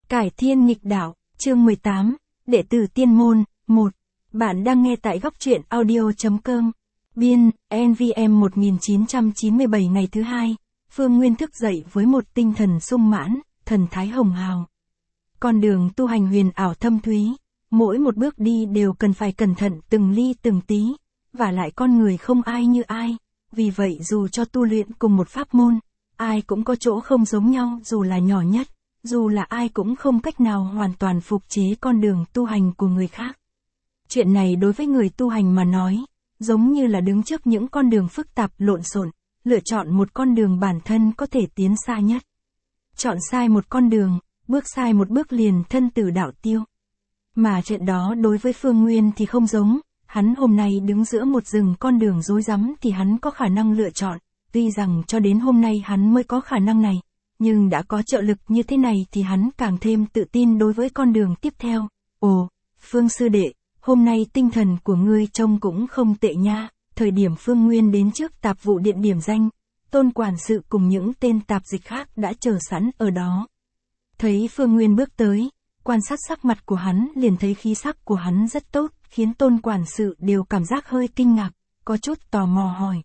Cải thiên nghịch đạo, chương 18, đệ tử tiên môn, 1. Bạn đang nghe tại góc truyện audio.com. Biên, NVM 1997. Ngày thứ hai, Phương Nguyên thức dậy với một tinh thần sung mãn, thần thái hồng hào. Con đường tu hành huyền ảo thâm thúy, mỗi một bước đi đều cần phải cẩn thận từng ly từng tí, và lại con người không ai như ai, vì vậy dù cho tu luyện cùng một pháp môn, ai cũng có chỗ không giống nhau dù là nhỏ nhất, dù là ai cũng không cách nào hoàn toàn phục chế con đường tu hành của người khác. Chuyện này đối với người tu hành mà nói, giống như là đứng trước những con đường phức tạp lộn xộn, lựa chọn một con đường bản thân có thể tiến xa nhất. Chọn sai một con đường, bước sai một bước liền thân tử đạo tiêu. Mà chuyện đó đối với Phương Nguyên thì không giống, hắn hôm nay đứng giữa một rừng con đường rối rắm thì hắn có khả năng lựa chọn, tuy rằng cho đến hôm nay hắn mới có khả năng này, nhưng đã có trợ lực như thế này thì hắn càng thêm tự tin đối với con đường tiếp theo. Ồ, Phương sư đệ, hôm nay tinh thần của ngươi trông cũng không tệ nha. Thời điểm Phương Nguyên đến trước tạp vụ điện điểm danh, Tôn quản sự cùng những tên tạp dịch khác đã chờ sẵn ở đó. Thấy Phương Nguyên bước tới, quan sát sắc mặt của hắn liền thấy khí sắc của hắn rất tốt, khiến Tôn quản sự đều cảm giác hơi kinh ngạc, có chút tò mò hỏi.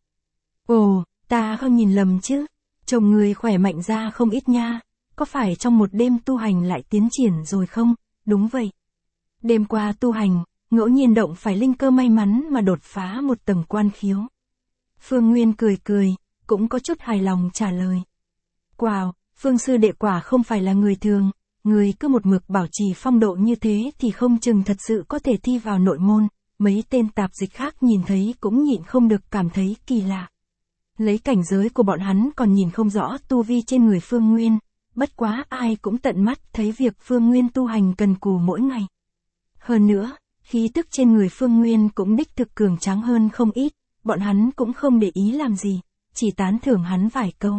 Ồ, ta không nhìn lầm chứ, chồng người khỏe mạnh ra không ít nha, có phải trong một đêm tu hành lại tiến triển rồi không? Đúng vậy. Đêm qua tu hành, ngẫu nhiên động phải linh cơ may mắn mà đột phá một tầng quan khiếu. Phương Nguyên cười cười, cũng có chút hài lòng trả lời. Wow, Phương sư đệ quả không phải là người thường, người cứ một mực bảo trì phong độ như thế thì không chừng thật sự có thể thi vào nội môn. Mấy tên tạp dịch khác nhìn thấy cũng nhịn không được cảm thấy kỳ lạ. Lấy cảnh giới của bọn hắn còn nhìn không rõ tu vi trên người Phương Nguyên, bất quá ai cũng tận mắt thấy việc Phương Nguyên tu hành cần cù mỗi ngày. Hơn nữa, khí tức trên người Phương Nguyên cũng đích thực cường tráng hơn không ít, bọn hắn cũng không để ý làm gì, chỉ tán thưởng hắn vài câu.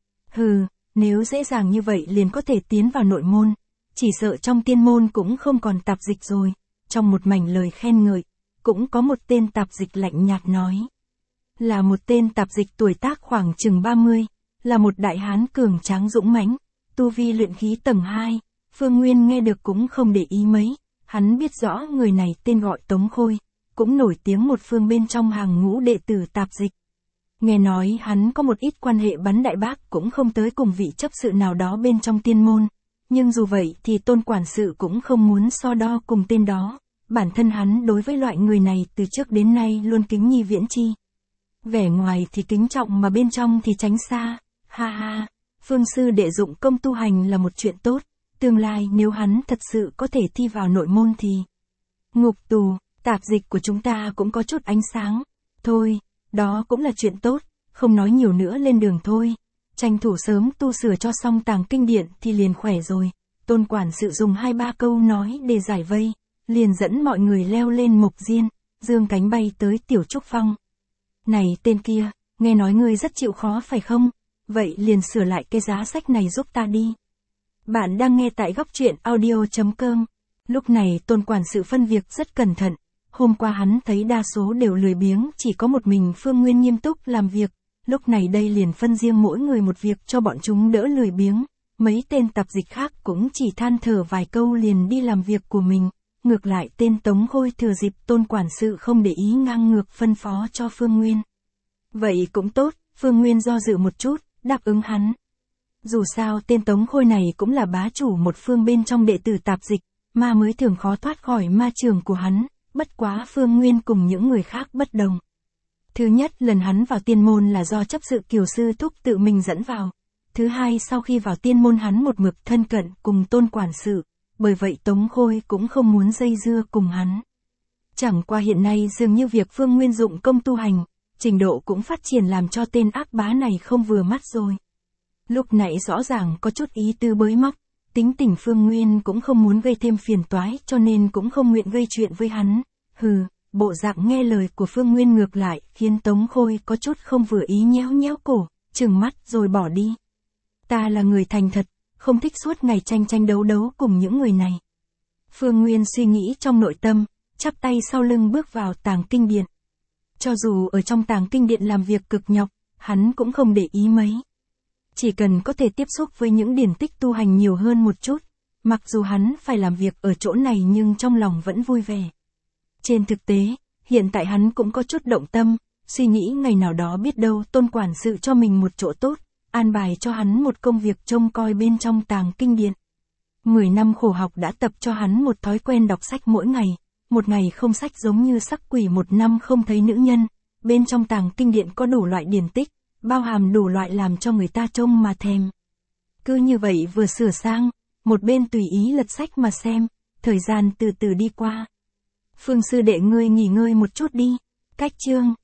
Hừ, nếu dễ dàng như vậy liền có thể tiến vào nội môn, chỉ sợ trong tiên môn cũng không còn tạp dịch rồi. Trong một mảnh lời khen ngợi, cũng có một tên tạp dịch lạnh nhạt nói. Là một tên tạp dịch tuổi tác khoảng chừng 30, là một đại hán cường tráng dũng mãnh, tu vi luyện khí tầng 2, Phương Nguyên nghe được cũng không để ý mấy, hắn biết rõ người này tên gọi Tống Khôi, cũng nổi tiếng một phương bên trong hàng ngũ đệ tử tạp dịch. Nghe nói hắn có một ít quan hệ bắn đại bác cũng không tới cùng vị chấp sự nào đó bên trong tiên môn, nhưng dù vậy thì Tôn quản sự cũng không muốn so đo cùng tên đó, bản thân hắn đối với loại người này từ trước đến nay luôn kính nhi viễn chi. Vẻ ngoài thì kính trọng mà bên trong thì tránh xa, ha ha, Phương sư đệ dụng công tu hành là một chuyện tốt, tương lai nếu hắn thật sự có thể thi vào nội môn thì ngục tù, tạp dịch của chúng ta cũng có chút ánh sáng, thôi, đó cũng là chuyện tốt, không nói nhiều nữa lên đường thôi, tranh thủ sớm tu sửa cho xong tàng kinh điện thì liền khỏe rồi. Tôn quản sự dùng 2-3 câu nói để giải vây, liền dẫn mọi người leo lên mộc diên, dương cánh bay tới Tiểu Trúc Phong. Này tên kia, nghe nói ngươi rất chịu khó phải không? Vậy liền sửa lại cái giá sách này giúp ta đi. Bạn đang nghe tại góc truyện audio.com. Lúc này Tôn quản sự phân việc rất cẩn thận. Hôm qua hắn thấy đa số đều lười biếng, chỉ có một mình Phương Nguyên nghiêm túc làm việc. Lúc này đây liền phân riêng mỗi người một việc cho bọn chúng đỡ lười biếng. Mấy tên tạp dịch khác cũng chỉ than thở vài câu liền đi làm việc của mình. Ngược lại tên Tống Khôi thừa dịp Tôn quản sự không để ý ngang ngược phân phó cho Phương Nguyên. Vậy cũng tốt, Phương Nguyên do dự một chút, đáp ứng hắn. Dù sao tên Tống Khôi này cũng là bá chủ một phương bên trong đệ tử tạp dịch, mà mới thường khó thoát khỏi ma trường của hắn, bất quá Phương Nguyên cùng những người khác bất đồng. Thứ nhất, lần hắn vào tiên môn là do chấp sự Kiều Sư Thúc tự mình dẫn vào. Thứ hai, sau khi vào tiên môn hắn một mực thân cận cùng Tôn quản sự, bởi vậy Tống Khôi cũng không muốn dây dưa cùng hắn. Chẳng qua hiện nay dường như việc Phương Nguyên dụng công tu hành, trình độ cũng phát triển làm cho tên ác bá này không vừa mắt rồi. Lúc nãy rõ ràng có chút ý tư bới móc, tính tình Phương Nguyên cũng không muốn gây thêm phiền toái cho nên cũng không nguyện gây chuyện với hắn. Hừ, bộ dạng nghe lời của Phương Nguyên ngược lại khiến Tống Khôi có chút không vừa ý nhéo nhéo cổ, trừng mắt rồi bỏ đi. Ta là người thành thật, không thích suốt ngày tranh tranh đấu đấu cùng những người này. Phương Nguyên suy nghĩ trong nội tâm, chắp tay sau lưng bước vào tàng kinh điện. Cho dù ở trong tàng kinh điện làm việc cực nhọc, hắn cũng không để ý mấy. Chỉ cần có thể tiếp xúc với những điển tích tu hành nhiều hơn một chút, mặc dù hắn phải làm việc ở chỗ này nhưng trong lòng vẫn vui vẻ. Trên thực tế, hiện tại hắn cũng có chút động tâm, suy nghĩ ngày nào đó biết đâu Tôn quản sự cho mình một chỗ tốt, an bài cho hắn một công việc trông coi bên trong tàng kinh điện. 10 năm khổ học đã tập cho hắn một thói quen đọc sách mỗi ngày, một ngày không sách giống như sắc quỷ, một năm không thấy nữ nhân. Bên trong tàng kinh điện có đủ loại điển tích, bao hàm đủ loại làm cho người ta trông mà thèm. Cứ như vậy vừa sửa sang, một bên tùy ý lật sách mà xem, thời gian từ từ đi qua. Phương sư đệ ngươi nghỉ ngơi một chút đi. Cách chương